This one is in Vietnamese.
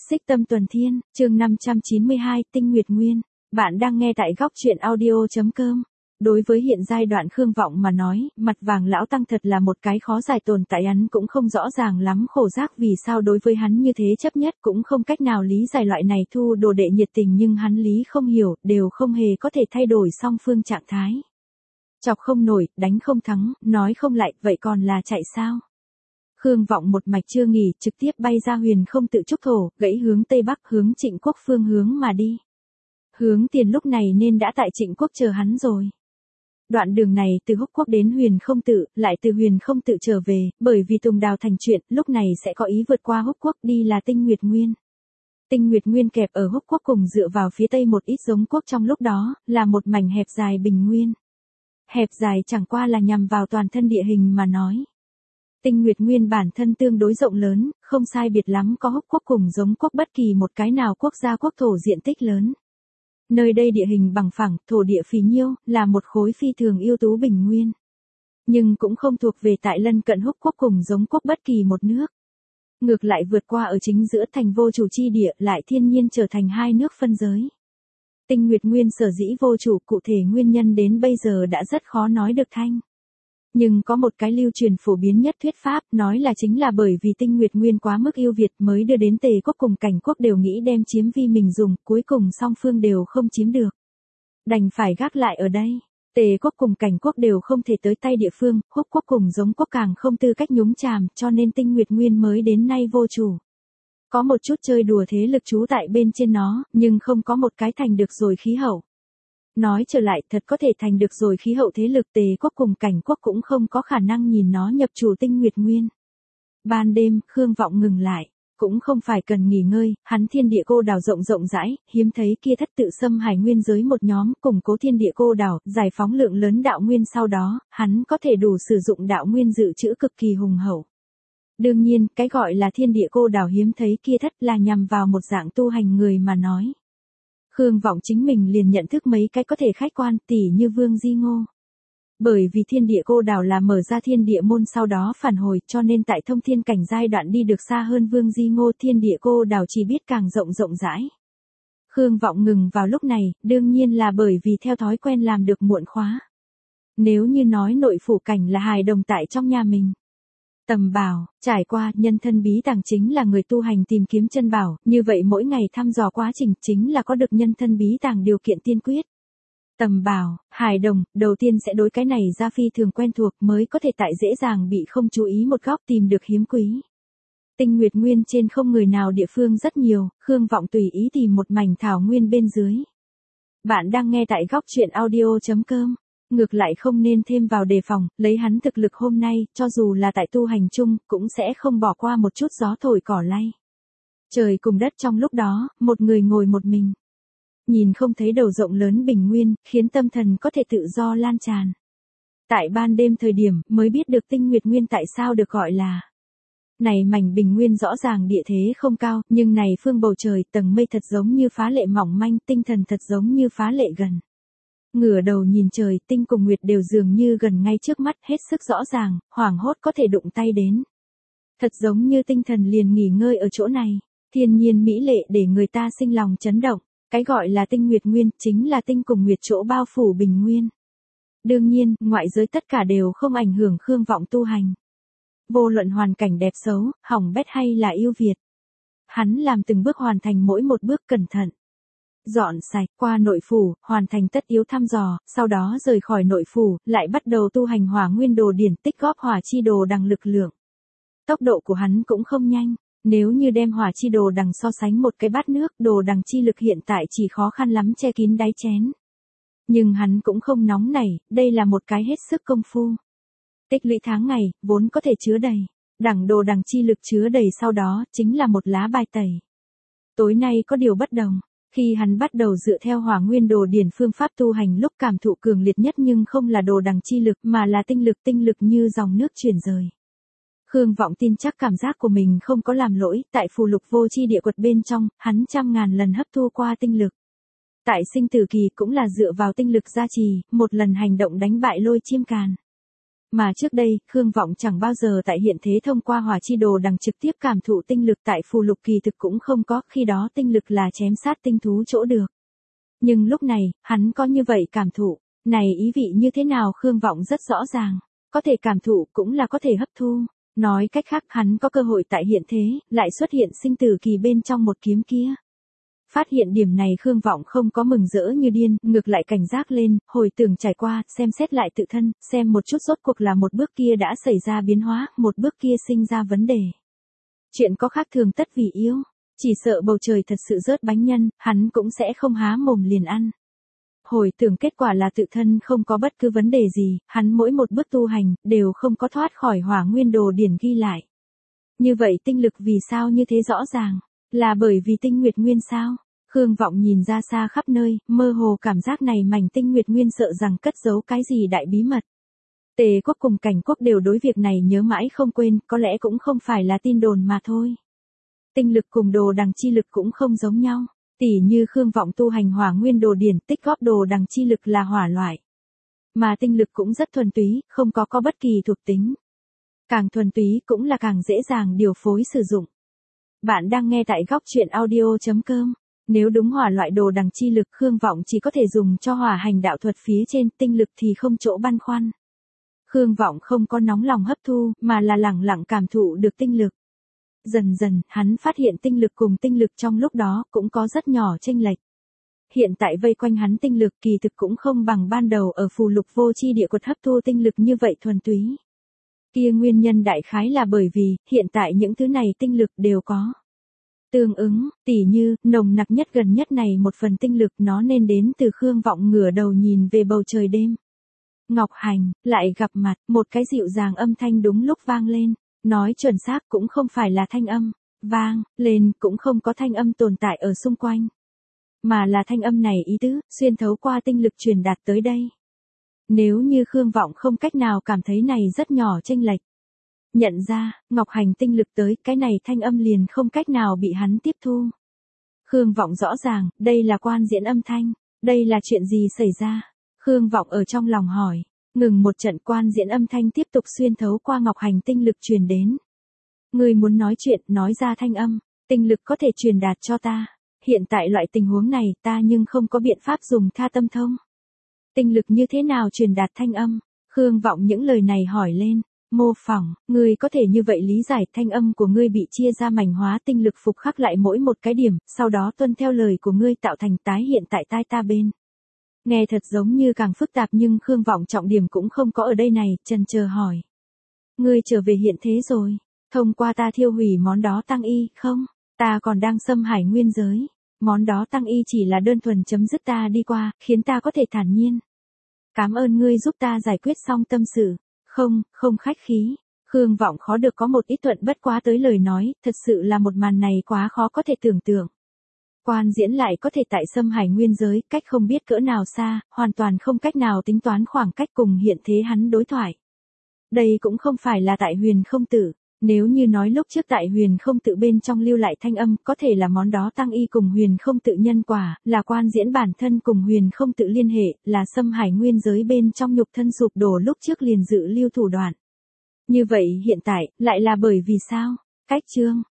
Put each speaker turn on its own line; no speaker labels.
Xích Tâm Tuần Thiên, chương 592, Tinh Nguyệt Nguyên. Bạn đang nghe tại góc truyện audio.com. Đối với hiện giai đoạn Khương Vọng mà nói, mặt vàng lão tăng thật là một cái khó giải tồn tại, hắn cũng không rõ ràng lắm khổ giác vì sao đối với hắn như thế chấp nhất, cũng không cách nào lý giải loại này thu đồ đệ nhiệt tình, nhưng hắn lý không hiểu, đều không hề có thể thay đổi song phương trạng thái. Chọc không nổi, đánh không thắng, nói không lại, vậy còn là chạy sao? Khương Vọng một mạch chưa nghỉ, trực tiếp bay ra Huyền Không Tự Trúc Thổ, gãy hướng Tây Bắc, hướng Trịnh Quốc phương hướng mà đi. Hướng Tiền lúc này nên đã tại Trịnh Quốc chờ hắn rồi. Đoạn đường này từ Húc Quốc đến Huyền Không Tự, lại từ Huyền Không Tự trở về, bởi vì Tùng Đào thành chuyện, lúc này sẽ có ý vượt qua Húc Quốc đi là Tinh Nguyệt Nguyên. Tinh Nguyệt Nguyên kẹp ở Húc Quốc cùng dựa vào phía tây một ít giống quốc, trong lúc đó, là một mảnh hẹp dài bình nguyên. Hẹp dài chẳng qua là nhằm vào toàn thân địa hình mà nói. Tinh Nguyệt Nguyên bản thân tương đối rộng lớn, không sai biệt lắm có Húc Quốc cùng giống quốc bất kỳ một cái nào quốc gia quốc thổ diện tích lớn. Nơi đây địa hình bằng phẳng, thổ địa phì nhiêu, là một khối phi thường ưu tú bình nguyên. Nhưng cũng không thuộc về tại lân cận Húc Quốc cùng giống quốc bất kỳ một nước. Ngược lại vượt qua ở chính giữa thành vô chủ chi địa, lại thiên nhiên trở thành hai nước phân giới. Tinh Nguyệt Nguyên sở dĩ vô chủ, cụ thể nguyên nhân đến bây giờ đã rất khó nói được thanh. Nhưng có một cái lưu truyền phổ biến nhất thuyết pháp, nói là chính là bởi vì Tinh Nguyệt Nguyên quá mức ưu việt mới đưa đến Tề Quốc cùng Cảnh Quốc đều nghĩ đem chiếm vi mình dùng, cuối cùng song phương đều không chiếm được. Đành phải gác lại ở đây. Tề Quốc cùng Cảnh Quốc đều không thể tới tay địa phương, Húc Quốc cùng giống quốc càng không tư cách nhúng chàm, cho nên Tinh Nguyệt Nguyên mới đến nay vô chủ. Có một chút chơi đùa thế lực trú tại bên trên nó, nhưng không có một cái thành được rồi khí hậu. Nói trở lại, thật có thể thành được rồi khí hậu thế lực, Tề Quốc cùng Cảnh Quốc cũng không có khả năng nhìn nó nhập chủ Tinh Nguyệt Nguyên. Ban đêm, Khương Vọng ngừng lại, cũng không phải cần nghỉ ngơi, hắn thiên địa cô đảo rộng rộng rãi, hiếm thấy kia thất tự xâm hải nguyên giới một nhóm, củng cố thiên địa cô đảo, giải phóng lượng lớn đạo nguyên, sau đó, hắn có thể đủ sử dụng đạo nguyên dự trữ cực kỳ hùng hậu. Đương nhiên, cái gọi là thiên địa cô đảo hiếm thấy kia thất là nhằm vào một dạng tu hành người mà nói. Khương Vọng chính mình liền nhận thức mấy cái có thể khách quan, tỉ như Vương Di Ngô. Bởi vì thiên địa cô đảo là mở ra thiên địa môn sau đó phản hồi, cho nên tại thông thiên cảnh giai đoạn đi được xa hơn Vương Di Ngô, thiên địa cô đảo chỉ biết càng rộng rộng rãi. Khương Vọng ngừng vào lúc này, đương nhiên là bởi vì theo thói quen làm được muộn khóa. Nếu như nói nội phủ cảnh là hài đồng tại trong nhà mình. Tầm bảo, trải qua, nhân thân bí tàng chính là người tu hành tìm kiếm chân bảo, như vậy mỗi ngày thăm dò quá trình chính là có được nhân thân bí tàng điều kiện tiên quyết. Tầm bảo, hài đồng, đầu tiên sẽ đối cái này ra phi thường quen thuộc mới có thể tại dễ dàng bị không chú ý một góc tìm được hiếm quý. Tinh Nguyệt Nguyên trên không người nào địa phương rất nhiều, Khương Vọng tùy ý tìm một mảnh thảo nguyên bên dưới. Bạn đang nghe tại góc truyện audio.com. Ngược lại không nên thêm vào đề phòng, lấy hắn thực lực hôm nay, cho dù là tại tu hành chung, cũng sẽ không bỏ qua một chút gió thổi cỏ lay. Trời cùng đất trong lúc đó, một người ngồi một mình. Nhìn không thấy đầu rộng lớn bình nguyên, khiến tâm thần có thể tự do lan tràn. Tại ban đêm thời điểm, mới biết được Tinh Nguyệt Nguyên tại sao được gọi là. Này mảnh bình nguyên rõ ràng địa thế không cao, nhưng này phương bầu trời, tầng mây thật giống như phá lệ mỏng manh, tinh thần thật giống như phá lệ gần. Ngửa đầu nhìn trời, tinh cùng nguyệt đều dường như gần ngay trước mắt, hết sức rõ ràng, hoảng hốt có thể đụng tay đến. Thật giống như tinh thần liền nghỉ ngơi ở chỗ này, thiên nhiên mỹ lệ để người ta sinh lòng chấn động. Cái gọi là Tinh Nguyệt Nguyên, chính là tinh cùng nguyệt chỗ bao phủ bình nguyên. Đương nhiên, ngoại giới tất cả đều không ảnh hưởng Khương Vọng tu hành. Vô luận hoàn cảnh đẹp xấu, hỏng bét hay là ưu việt. Hắn làm từng bước hoàn thành mỗi một bước cẩn thận. Dọn sạch qua nội phủ, hoàn thành tất yếu thăm dò, sau đó rời khỏi nội phủ, lại bắt đầu tu hành hỏa nguyên đồ điển, tích góp hỏa chi đồ đằng lực lượng. Tốc độ của hắn cũng không nhanh, nếu như đem hỏa chi đồ đằng so sánh một cái bát nước, đồ đằng chi lực hiện tại chỉ khó khăn lắm che kín đáy chén. Nhưng hắn cũng không nóng nảy, đây là một cái hết sức công phu. Tích lũy tháng ngày, vốn có thể chứa đầy, đằng đồ đằng chi lực chứa đầy sau đó, chính là một lá bài tẩy. Tối nay có điều bất đồng. Khi hắn bắt đầu dựa theo hỏa nguyên đồ điển phương pháp tu hành lúc cảm thụ cường liệt nhất nhưng không là đồ đằng chi lực mà là tinh lực như dòng nước chuyển rời. Khương Vọng tin chắc cảm giác của mình không có làm lỗi, tại phù lục vô chi địa quật bên trong, hắn trăm ngàn lần hấp thu qua tinh lực. Tại sinh tử kỳ cũng là dựa vào tinh lực gia trì, một lần hành động đánh bại Lôi Chiêm Càn. Mà trước đây, Khương Vọng chẳng bao giờ tại hiện thế thông qua hỏa chi đồ đằng trực tiếp cảm thụ tinh lực tại phù lục kỳ thực cũng không có, khi đó tinh lực là chém sát tinh thú chỗ được. Nhưng lúc này, hắn có như vậy cảm thụ, này ý vị như thế nào Khương Vọng rất rõ ràng, có thể cảm thụ cũng là có thể hấp thu. Nói cách khác hắn có cơ hội tại hiện thế, lại xuất hiện sinh tử kỳ bên trong một kiếm kia. Phát hiện điểm này Khương Vọng không có mừng rỡ như điên, ngược lại cảnh giác lên, hồi tưởng trải qua, xem xét lại tự thân, xem một chút rốt cuộc là một bước kia đã xảy ra biến hóa, một bước kia sinh ra vấn đề. Chuyện có khác thường tất vì yếu, chỉ sợ bầu trời thật sự rớt bánh nhân, hắn cũng sẽ không há mồm liền ăn. Hồi tưởng kết quả là tự thân không có bất cứ vấn đề gì, hắn mỗi một bước tu hành, đều không có thoát khỏi hỏa nguyên đồ điển ghi lại. Như vậy tinh lực vì sao như thế rõ ràng? Là bởi vì tinh nguyệt nguyên sao? Khương Vọng nhìn ra xa khắp nơi, mơ hồ cảm giác này mảnh tinh nguyệt nguyên sợ rằng cất giấu cái gì đại bí mật. Tề quốc cùng Cảnh quốc đều đối việc này nhớ mãi không quên, có lẽ cũng không phải là tin đồn mà thôi. Tinh lực cùng đồ đằng chi lực cũng không giống nhau. Tỉ như Khương Vọng tu hành hỏa nguyên đồ điển, tích góp đồ đằng chi lực là hỏa loại. Mà tinh lực cũng rất thuần túy, không có bất kỳ thuộc tính. Càng thuần túy cũng là càng dễ dàng điều phối sử dụng. Bạn đang nghe tại góc truyện audio.com. Nếu đúng hỏa loại đồ đằng chi lực Khương Vọng chỉ có thể dùng cho hỏa hành đạo thuật phía trên, tinh lực thì không chỗ băn khoăn. Khương Vọng không có nóng lòng hấp thu, mà là lẳng lặng cảm thụ được tinh lực. Dần dần, hắn phát hiện tinh lực cùng tinh lực trong lúc đó cũng có rất nhỏ chênh lệch. Hiện tại vây quanh hắn tinh lực kỳ thực cũng không bằng ban đầu ở phù lục vô chi địa quật hấp thu tinh lực như vậy thuần túy. Kia nguyên nhân đại khái là bởi vì, hiện tại những thứ này tinh lực đều có tương ứng, tỉ như, nồng nặc nhất gần nhất này một phần tinh lực nó nên đến từ Khương Vọng ngửa đầu nhìn về bầu trời đêm. Ngọc Hành, lại gặp mặt, một cái dịu dàng âm thanh đúng lúc vang lên. Nói chuẩn xác cũng không phải là thanh âm, vang, lên cũng không có thanh âm tồn tại ở xung quanh. Mà là thanh âm này ý tứ, xuyên thấu qua tinh lực truyền đạt tới đây. Nếu như Khương Vọng không cách nào cảm thấy này rất nhỏ chênh lệch. Nhận ra, Ngọc Hành tinh lực tới, cái này thanh âm liền không cách nào bị hắn tiếp thu. Khương Vọng rõ ràng, đây là quan diễn âm thanh, đây là chuyện gì xảy ra? Khương Vọng ở trong lòng hỏi. Ngừng một trận quan diễn âm thanh tiếp tục xuyên thấu qua Ngọc Hành tinh lực truyền đến. Người muốn nói chuyện, nói ra thanh âm, tinh lực có thể truyền đạt cho ta. Hiện tại loại tình huống này ta nhưng không có biện pháp dùng tha tâm thông. Tinh lực như thế nào truyền đạt thanh âm? Khương Vọng những lời này hỏi lên. Mô phỏng, ngươi có thể như vậy lý giải thanh âm của ngươi bị chia ra mảnh hóa tinh lực phục khắc lại mỗi một cái điểm, sau đó tuân theo lời của ngươi tạo thành tái hiện tại tai ta bên. Nghe thật giống như càng phức tạp nhưng Khương Vọng trọng điểm cũng không có ở đây này, chần chờ hỏi. Ngươi trở về hiện thế rồi, thông qua ta thiêu hủy món đó tăng y, không, ta còn đang xâm hải nguyên giới, món đó tăng y chỉ là đơn thuần chấm dứt ta đi qua, khiến ta có thể thản nhiên. Cảm ơn ngươi giúp ta giải quyết xong tâm sự, không khách khí. Khương Vọng khó được có một ít thuận bất quá tới lời nói, thật sự là một màn này quá khó có thể tưởng tượng. Quan diễn lại có thể tại xâm hải nguyên giới, cách không biết cỡ nào xa, hoàn toàn không cách nào tính toán khoảng cách cùng hiện thế hắn đối thoại. Đây cũng không phải là tại huyền không tử, nếu như nói lúc trước tại huyền không tự bên trong lưu lại thanh âm, có thể là món đó tăng y cùng huyền không tự nhân quả, là quan diễn bản thân cùng huyền không tự liên hệ, là xâm hải nguyên giới bên trong nhục thân sụp đổ lúc trước liền dự lưu thủ đoạn. Như vậy hiện tại, lại là bởi vì sao? Cách chương